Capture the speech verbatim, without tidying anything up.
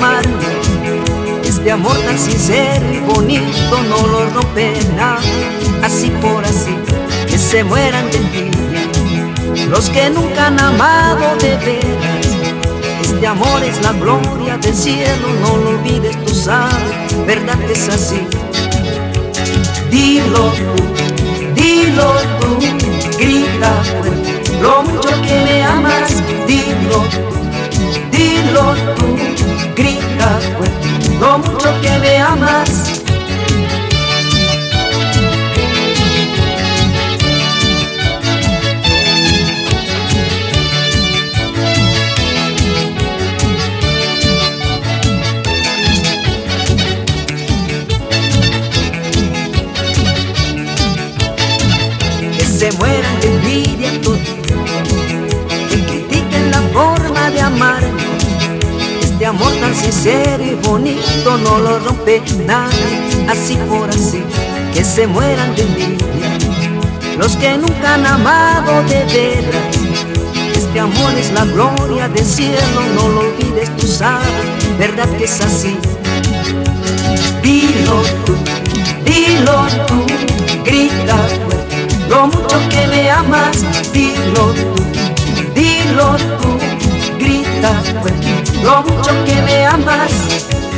amarme. Este amor tan sincero y bonito no lo rompe nada, así por así, que se mueran de envidia los que nunca han amado de veras. Este amor es la gloria del cielo, no lo olvides, tú sabes, verdad que es así. Dilo tú, dilo tú, grita fuerte lo mucho que me amas. Dilo tú, dilo tú, grita fuerte lo mucho que me amas. Que se mueran de envidia todos, que critiquen la forma de amarme. Este amor tan sincero y bonito no lo rompe nadie, así por así, que se mueran de envidia los que nunca han amado de veras. Este amor es la gloria del cielo, no lo olvides, tú sabes, verdad que es así. Dilo tú, dilo tú, grita fuerte lo mucho que me amas. Dilo tú, dilo tú, grita fuerte lo mucho que me amas.